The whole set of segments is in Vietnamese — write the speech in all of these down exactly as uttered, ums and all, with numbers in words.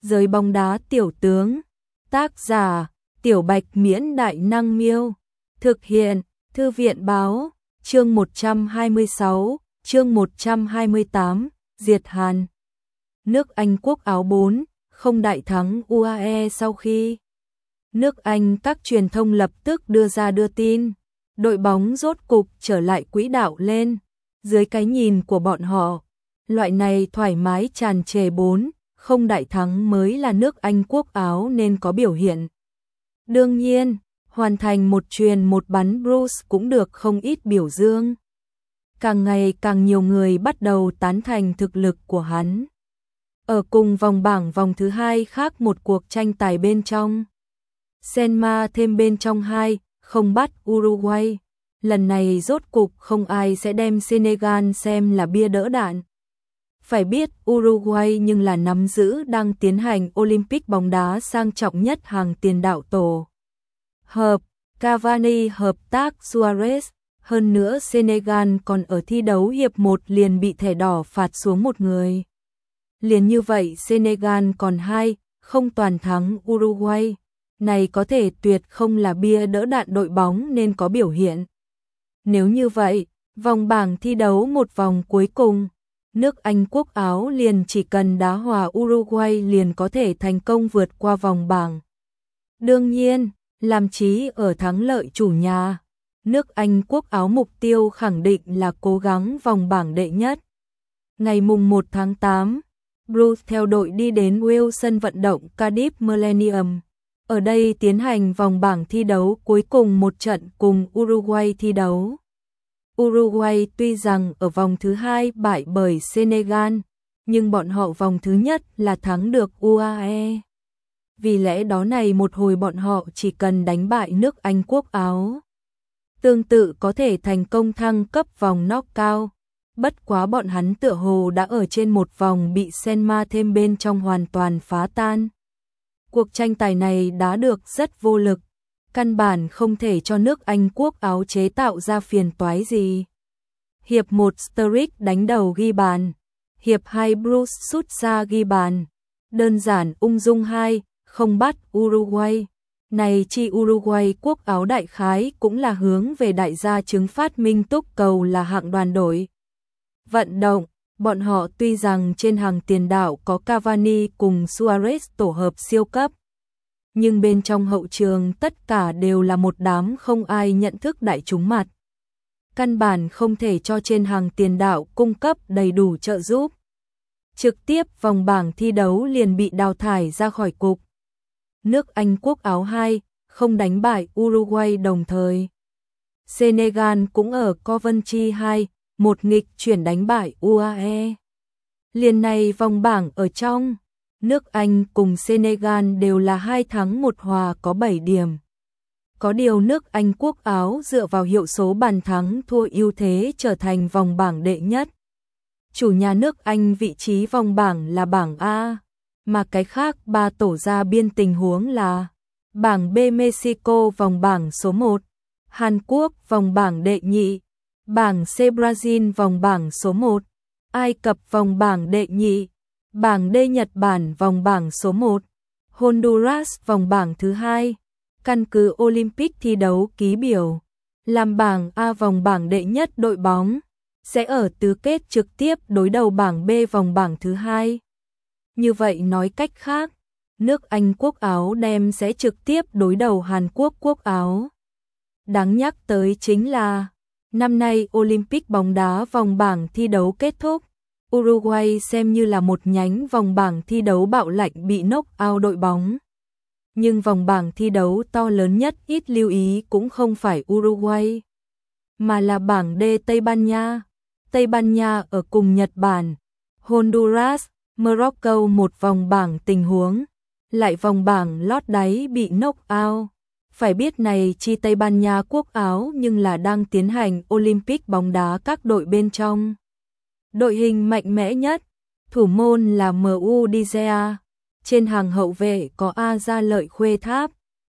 Giới bóng đá tiểu tướng. Tác giả: Tiểu Bạch Miễn Đại Năng Miêu. Thực hiện: Thư viện Báo. Chương một trăm hai mươi sáu, chương một trăm hai mươi tám, diệt Hàn. Nước Anh quốc áo bốn không đại thắng u a e sau khi nước Anh các truyền thông lập tức đưa ra đưa tin, đội bóng rốt cục trở lại quỹ đạo lên. Dưới cái nhìn của bọn họ, loại này thoải mái tràn trề bốn không đại thắng mới là nước Anh quốc áo nên có biểu hiện. Đương nhiên, hoàn thành một chuyền một bắn Bruce cũng được không ít biểu dương. Càng ngày càng nhiều người bắt đầu tán thành thực lực của hắn. Ở cùng vòng bảng vòng thứ hai khác một cuộc tranh tài bên trong. Senma thêm bên trong hai, không bắt Uruguay. Lần này rốt cục không ai sẽ đem Senegal xem là bia đỡ đạn. Phải biết Uruguay nhưng là nắm giữ đang tiến hành Olympic bóng đá sang trọng nhất hàng tiền đạo tổ hợp, Cavani hợp tác Suarez. Hơn nữa Senegal còn ở thi đấu hiệp một liền bị thẻ đỏ phạt xuống một người. Liền như vậy Senegal còn hai, không toàn thắng Uruguay. Này có thể tuyệt không là bia đỡ đạn đội bóng nên có biểu hiện. Nếu như vậy, vòng bảng thi đấu một vòng cuối cùng, nước Anh quốc áo liền chỉ cần đá hòa Uruguay liền có thể thành công vượt qua vòng bảng. Đương nhiên, làm chí ở thắng lợi chủ nhà, nước Anh quốc áo mục tiêu khẳng định là cố gắng vòng bảng đệ nhất. Ngày mùng một tháng tám, Bruce theo đội đi đến Wales sân vận động Cardiff Millennium. Ở đây tiến hành vòng bảng thi đấu cuối cùng một trận cùng Uruguay thi đấu. Uruguay tuy rằng ở vòng thứ hai bại bởi Senegal, nhưng bọn họ vòng thứ nhất là thắng được u a e. Vì lẽ đó này một hồi bọn họ chỉ cần đánh bại nước Anh quốc áo, tương tự có thể thành công thăng cấp vòng knockout. Bất quá bọn hắn tựa hồ đã ở trên một vòng bị Senma thêm bên trong hoàn toàn phá tan. Cuộc tranh tài này đã được rất vô lực, căn bản không thể cho nước Anh quốc áo chế tạo ra phiền toái gì. Hiệp một Sturridge đánh đầu ghi bàn, hiệp hai Bruce sút xa ghi bàn. Đơn giản ung dung hai, không bắt Uruguay. Này chi Uruguay quốc áo đại khái cũng là hướng về đại gia chứng phát minh túc cầu là hạng đoàn đội vận động. Bọn họ tuy rằng trên hàng tiền đạo có Cavani cùng Suarez tổ hợp siêu cấp, nhưng bên trong hậu trường tất cả đều là một đám không ai nhận thức đại chúng mặt. Căn bản không thể cho trên hàng tiền đạo cung cấp đầy đủ trợ giúp. Trực tiếp vòng bảng thi đấu liền bị đào thải ra khỏi cục. Nước Anh quốc áo hai, không đánh bại Uruguay đồng thời. Senegal cũng ở Coventry hai, một nghịch chuyển đánh bại u a e. Liền này vòng bảng ở trong, nước Anh cùng Senegal đều là hai thắng một hòa có bảy điểm. Có điều nước Anh quốc áo dựa vào hiệu số bàn thắng thua ưu thế trở thành vòng bảng đệ nhất. Chủ nhà nước Anh vị trí vòng bảng là bảng A, mà cái khác ba tổ ra biên tình huống là bảng B Mexico vòng bảng số một, Hàn Quốc vòng bảng đệ nhị, bảng C Brazil vòng bảng số một, Ai Cập vòng bảng đệ nhị, bảng D Nhật Bản vòng bảng số một, Honduras vòng bảng thứ hai. Căn cứ Olympic thi đấu ký biểu, làm bảng A vòng bảng đệ nhất đội bóng sẽ ở tứ kết trực tiếp đối đầu bảng B vòng bảng thứ hai. Như vậy nói cách khác, nước Anh quốc áo đem sẽ trực tiếp đối đầu Hàn Quốc quốc áo. Đáng nhắc tới chính là năm nay Olympic bóng đá vòng bảng thi đấu kết thúc, Uruguay xem như là một nhánh vòng bảng thi đấu bạo lệnh bị knock out đội bóng. Nhưng vòng bảng thi đấu to lớn nhất ít lưu ý cũng không phải Uruguay, mà là bảng D Tây Ban Nha. Tây Ban Nha ở cùng Nhật Bản, Honduras, Morocco một vòng bảng tình huống, lại vòng bảng lót đáy bị knock out. Phải biết này chi Tây Ban Nha quốc áo nhưng là đang tiến hành Olympic bóng đá các đội bên trong. Đội hình mạnh mẽ nhất, thủ môn là em u Di Gia. Trên hàng hậu vệ có A Gia Lợi Khuê Tháp,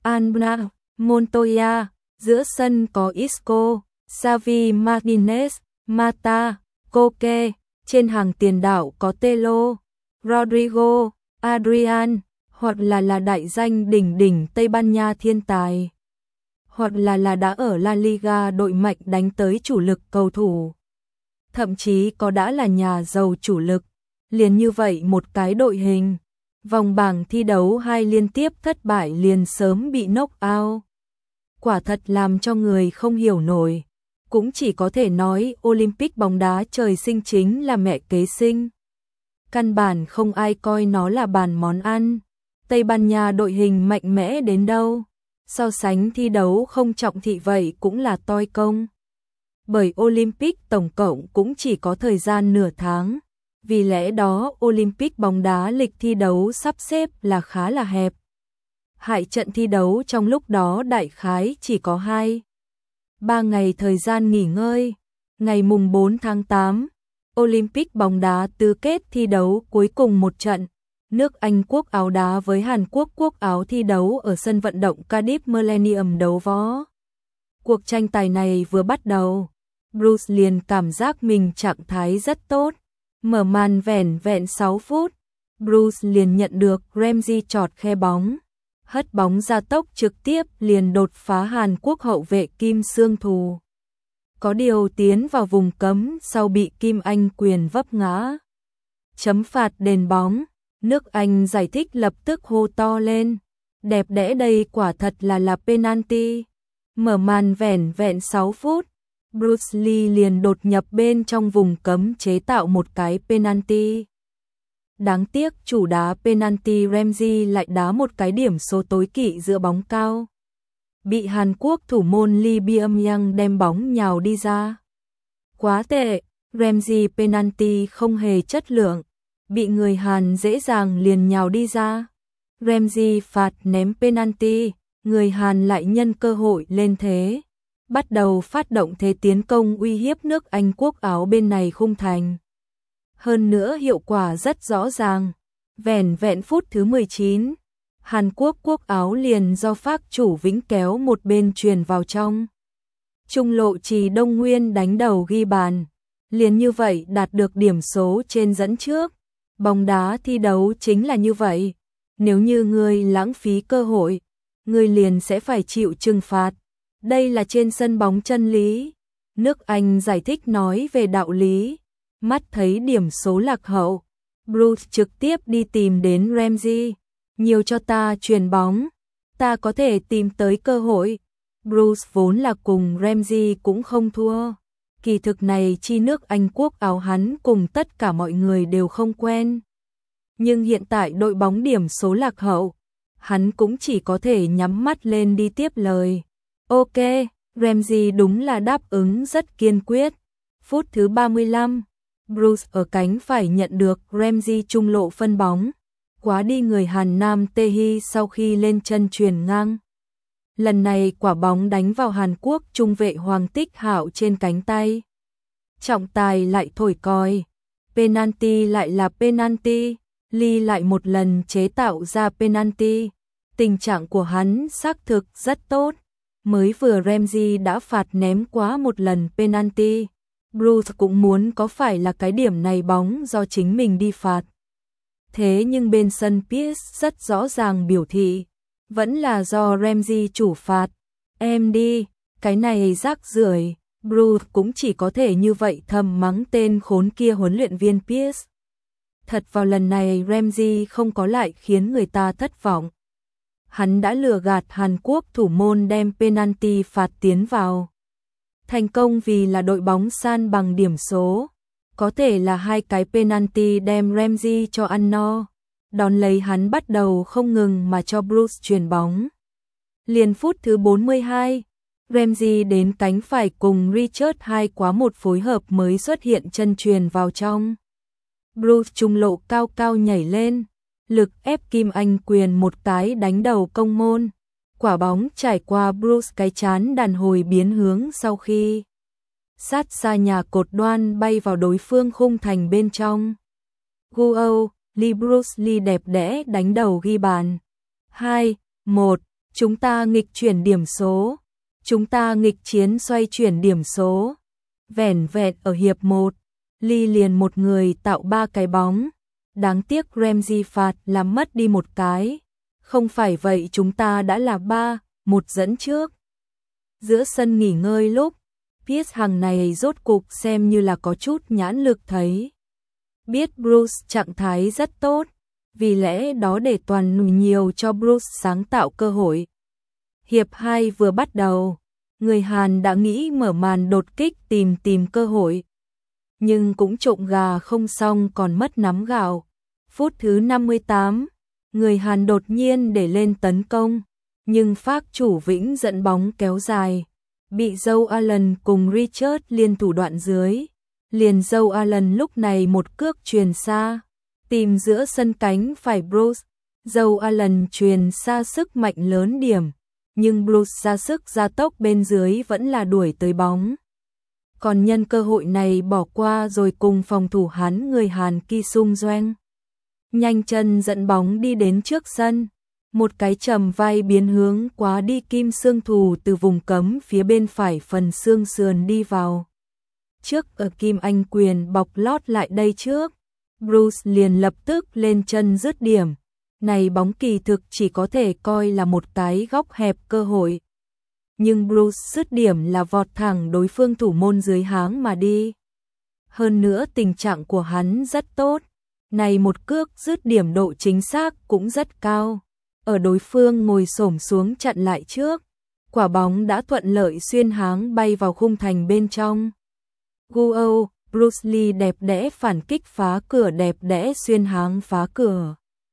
Anna, Montoya, giữa sân có Isco, Xavi Martinez, Mata, Koke, trên hàng tiền đạo có Telo, Rodrigo, Adrian, hoặc là là đại danh đỉnh đỉnh Tây Ban Nha thiên tài, hoặc là là đã ở La Liga đội mạnh đánh tới chủ lực cầu thủ. Thậm chí có đã là nhà giàu chủ lực. Liền như vậy một cái đội hình, vòng bảng thi đấu hai liên tiếp thất bại liền sớm bị knock out. Quả thật làm cho người không hiểu nổi. Cũng chỉ có thể nói Olympic bóng đá trời sinh chính là mẹ kế sinh. Căn bản không ai coi nó là bàn món ăn. Tây Ban Nha đội hình mạnh mẽ đến đâu, so sánh thi đấu không trọng thị vậy cũng là toi công. Bởi Olympic tổng cộng cũng chỉ có thời gian nửa tháng. Vì lẽ đó Olympic bóng đá lịch thi đấu sắp xếp là khá là hẹp. Hại trận thi đấu trong lúc đó đại khái chỉ có hai ba ngày thời gian nghỉ ngơi. Ngày mùng bốn tháng tám, Olympic bóng đá tứ kết thi đấu cuối cùng một trận. Nước Anh quốc áo đá với Hàn Quốc quốc áo thi đấu ở sân vận động Cardiff Millennium đấu võ. Cuộc tranh tài này vừa bắt đầu, Bruce liền cảm giác mình trạng thái rất tốt. Mở màn vẻn vẹn sáu phút, Bruce liền nhận được Ramsey chọt khe bóng, hất bóng ra tốc trực tiếp liền đột phá Hàn Quốc hậu vệ Kim Sương Thù. Có điều tiến vào vùng cấm sau bị Kim Anh Quyền vấp ngã. Chấm phạt đền bóng, nước Anh giải thích lập tức hô to lên. Đẹp đẽ đây quả thật là là penalty. Mở màn vẻn vẹn sáu phút, Bruce Lee liền đột nhập bên trong vùng cấm chế tạo một cái penalty. Đáng tiếc chủ đá penalty Ramsey lại đá một cái điểm số tối kỵ giữa bóng cao. Bị Hàn Quốc thủ môn Lee Byung-yang đem bóng nhào đi ra. Quá tệ, Ramsey penalty không hề chất lượng, bị người Hàn dễ dàng liền nhào đi ra. Ramsey phạt ném penalty, người Hàn lại nhân cơ hội lên thế. Bắt đầu phát động thế tiến công uy hiếp nước Anh quốc áo bên này khung thành. Hơn nữa hiệu quả rất rõ ràng. Vẻn vẹn phút thứ mười chín, Hàn Quốc quốc áo liền do phác chủ Vĩnh kéo một bên truyền vào trong. Trung lộ Trì Đông Nguyên đánh đầu ghi bàn. Liền như vậy đạt được điểm số trên dẫn trước. Bóng đá thi đấu chính là như vậy. Nếu như người lãng phí cơ hội, người liền sẽ phải chịu trừng phạt. Đây là trên sân bóng chân lý. Nước Anh giải thích nói về đạo lý. Mắt thấy điểm số lạc hậu, Bruce trực tiếp đi tìm đến Ramsey. Nhiều cho ta chuyền bóng, ta có thể tìm tới cơ hội. Bruce vốn là cùng Ramsey cũng không thua. Kỳ thực này chi nước Anh quốc áo hắn cùng tất cả mọi người đều không quen. Nhưng hiện tại đội bóng điểm số lạc hậu, hắn cũng chỉ có thể nhắm mắt lên đi tiếp lời. Ok, Ramsey đúng là đáp ứng rất kiên quyết. Phút thứ ba mươi lăm, Bruce ở cánh phải nhận được Ramsey trung lộ phân bóng. Quá đi người Hàn Nam Tae-hee sau khi lên chân chuyền ngang. Lần này quả bóng đánh vào Hàn Quốc trung vệ Hoàng Tích Hạo trên cánh tay. Trọng tài lại thổi còi. Penalty lại là penalty. Lee lại một lần chế tạo ra penalty. Tình trạng của hắn xác thực rất tốt. Mới vừa Ramsey đã phạt ném quá một lần penalty. Bruce cũng muốn có phải là cái điểm này bóng do chính mình đi phạt. Thế nhưng bên sân Pierce rất rõ ràng biểu thị, vẫn là do Ramsey chủ phạt. Em đi, cái này rác rưởi. Bruce cũng chỉ có thể như vậy thầm mắng tên khốn kia huấn luyện viên Pierce. Thật vào lần này Ramsey không có lại khiến người ta thất vọng. Hắn đã lừa gạt Hàn Quốc thủ môn đem penalty phạt tiến vào. Thành công vì là đội bóng san bằng điểm số. Có thể là hai cái penalty đem Ramsey cho ăn no. Đón lấy hắn bắt đầu không ngừng mà cho Bruce chuyền bóng. Liền phút thứ bốn mươi hai, Ramsey đến cánh phải cùng Richard hai quá một phối hợp mới xuất hiện chân chuyền vào trong. Bruce trung lộ cao cao nhảy lên, lực ép Kim Anh Quyền một cái đánh đầu công môn. Quả bóng trải qua Bruce cái chán đàn hồi biến hướng sau khi sát xa nhà cột đoan bay vào đối phương khung thành bên trong. Guo, Lee Bruce Lee đẹp đẽ đánh đầu ghi bàn. hai một, chúng ta nghịch chuyển điểm số. Chúng ta nghịch chiến xoay chuyển điểm số. Vẻn vẹn ở hiệp một, Lee liền một người tạo ba cái bóng. Đáng tiếc Ramsey phạt làm mất đi một cái. Không phải vậy chúng ta đã là ba một dẫn trước. Giữa sân nghỉ ngơi lúc, Pierce hàng này rốt cục xem như là có chút nhãn lực thấy. Biết Bruce trạng thái rất tốt, vì lẽ đó để toàn nhiều cho Bruce sáng tạo cơ hội. Hiệp hai vừa bắt đầu, người Hàn đã nghĩ mở màn đột kích tìm tìm cơ hội. Nhưng cũng trộm gà không xong còn mất nắm gạo. Phút thứ năm mươi tám, người Hàn đột nhiên để lên tấn công, nhưng phác chủ Vĩnh dẫn bóng kéo dài, bị Joe Allen cùng Richard liên thủ đoạn dưới. Liền Joe Allen lúc này một cước truyền xa, tìm giữa sân cánh phải Bruce. Joe Allen truyền xa sức mạnh lớn điểm, nhưng Bruce ra sức gia tốc bên dưới vẫn là đuổi tới bóng. Còn nhân cơ hội này bỏ qua rồi cùng phòng thủ hắn người Hàn Ki Sung Doeng nhanh chân dẫn bóng đi đến trước sân. Một cái trầm vai biến hướng quá đi Kim Sương thủ từ vùng cấm phía bên phải phần xương sườn đi vào. Trước ở Kim Anh Quyền bọc lót lại đây trước. Bruce liền lập tức lên chân dứt điểm. Này bóng kỳ thực chỉ có thể coi là một cái góc hẹp cơ hội. Nhưng Bruce dứt điểm là vọt thẳng đối phương thủ môn dưới háng mà đi. Hơn nữa tình trạng của hắn rất tốt. Này một cước dứt điểm độ chính xác cũng rất cao. Ở đối phương ngồi xổm xuống chặn lại trước. Quả bóng đã thuận lợi xuyên háng bay vào khung thành bên trong. Guo, Bruce Lee đẹp đẽ phản kích phá cửa đẹp đẽ xuyên háng phá cửa.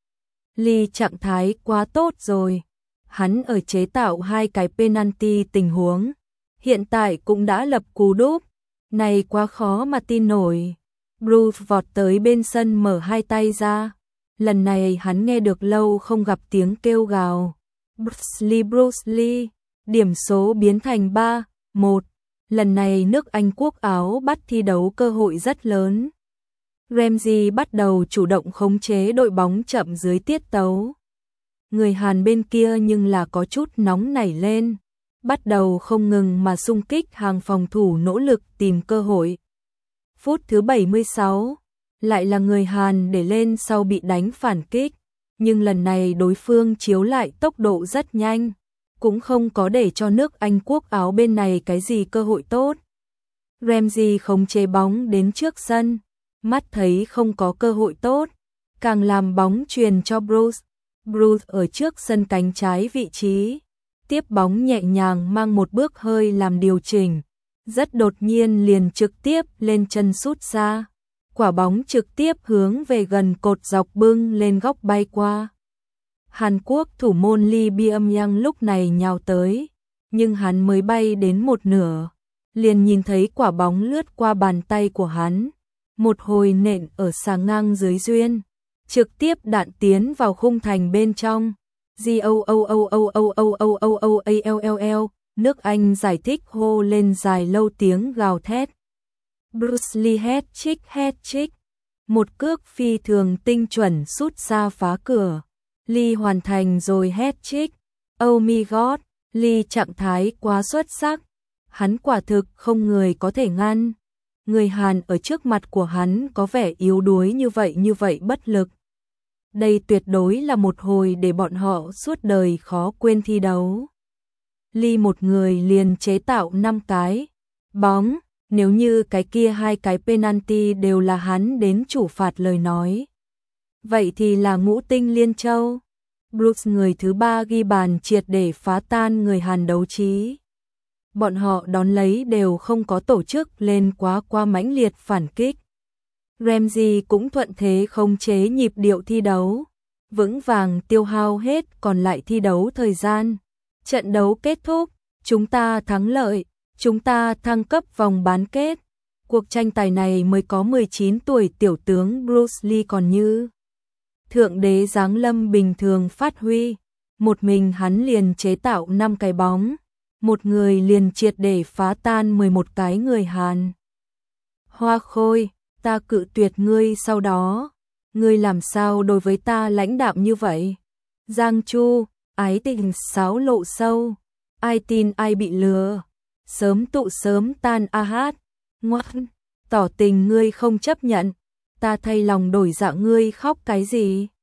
Lee trạng thái quá tốt rồi. Hắn ở chế tạo hai cái penalty tình huống. Hiện tại cũng đã lập cú đúp. Này quá khó mà tin nổi. Bruce vọt tới bên sân mở hai tay ra. Lần này hắn nghe được lâu không gặp tiếng kêu gào. Bruce Lee Bruce Lee. Điểm số biến thành ba một. Lần này nước Anh quốc áo bắt thi đấu cơ hội rất lớn. Ramsey bắt đầu chủ động khống chế đội bóng chậm dưới tiết tấu. Người Hàn bên kia nhưng là có chút nóng nảy lên. Bắt đầu không ngừng mà xung kích hàng phòng thủ nỗ lực tìm cơ hội. Phút thứ bảy mươi sáu, lại là người Hàn để lên sau bị đánh phản kích. Nhưng lần này đối phương chiếu lại tốc độ rất nhanh. Cũng không có để cho nước Anh quốc áo bên này cái gì cơ hội tốt. Ramsey khống chế bóng đến trước sân. Mắt thấy không có cơ hội tốt. Càng làm bóng truyền cho Bruce. Bruce ở trước sân cánh trái vị trí. Tiếp bóng nhẹ nhàng mang một bước hơi làm điều chỉnh. Rất đột nhiên liền trực tiếp lên chân sút xa. Quả bóng trực tiếp hướng về gần cột dọc bưng lên góc bay qua. Hàn Quốc thủ môn Lee Byung-yang lúc này nhào tới. Nhưng hắn mới bay đến một nửa. Liền nhìn thấy quả bóng lướt qua bàn tay của hắn. Một hồi nện ở xà ngang dưới duyên. Trực tiếp đạn tiến vào khung thành bên trong. G O O O O O O O O O A L L L. Nước Anh giải thích hô lên dài lâu tiếng gào thét. Bruce Lee hat-trick hat-trick. Một cước phi thường tinh chuẩn sút xa phá cửa. Lee hoàn thành rồi hat-trick. Oh my god, Lee trạng thái quá xuất sắc. Hắn quả thực không người có thể ngăn. Người Hàn ở trước mặt của hắn có vẻ yếu đuối như vậy như vậy bất lực. Đây tuyệt đối là một hồi để bọn họ suốt đời khó quên thi đấu. Lee một người liền chế tạo năm cái bóng, nếu như cái kia hai cái penalty đều là hắn đến chủ phạt lời nói. Vậy thì là ngũ tinh liên châu. Bruce người thứ ba ghi bàn triệt để phá tan người Hàn đấu trí. Bọn họ đón lấy đều không có tổ chức lên quá qua mãnh liệt phản kích. Ramsey cũng thuận thế khống chế nhịp điệu thi đấu, vững vàng tiêu hao hết còn lại thi đấu thời gian. Trận đấu kết thúc, chúng ta thắng lợi, chúng ta thăng cấp vòng bán kết. Cuộc tranh tài này mới có mười chín tuổi tiểu tướng Bruce Lee còn như thượng đế giáng lâm bình thường phát huy. Một mình hắn liền chế tạo năm cái bóng, một người liền triệt để phá tan mười một cái người Hàn. Hoa Khôi, ta cự tuyệt ngươi sau đó. Ngươi làm sao đối với ta lãnh đạm như vậy? Giang Chu, ái tình sáo lộ sâu. Ai tin ai bị lừa. Sớm tụ sớm tan a hát. Ngoan, tỏ tình ngươi không chấp nhận. ta thay lòng đổi dạ ngươi khóc cái gì?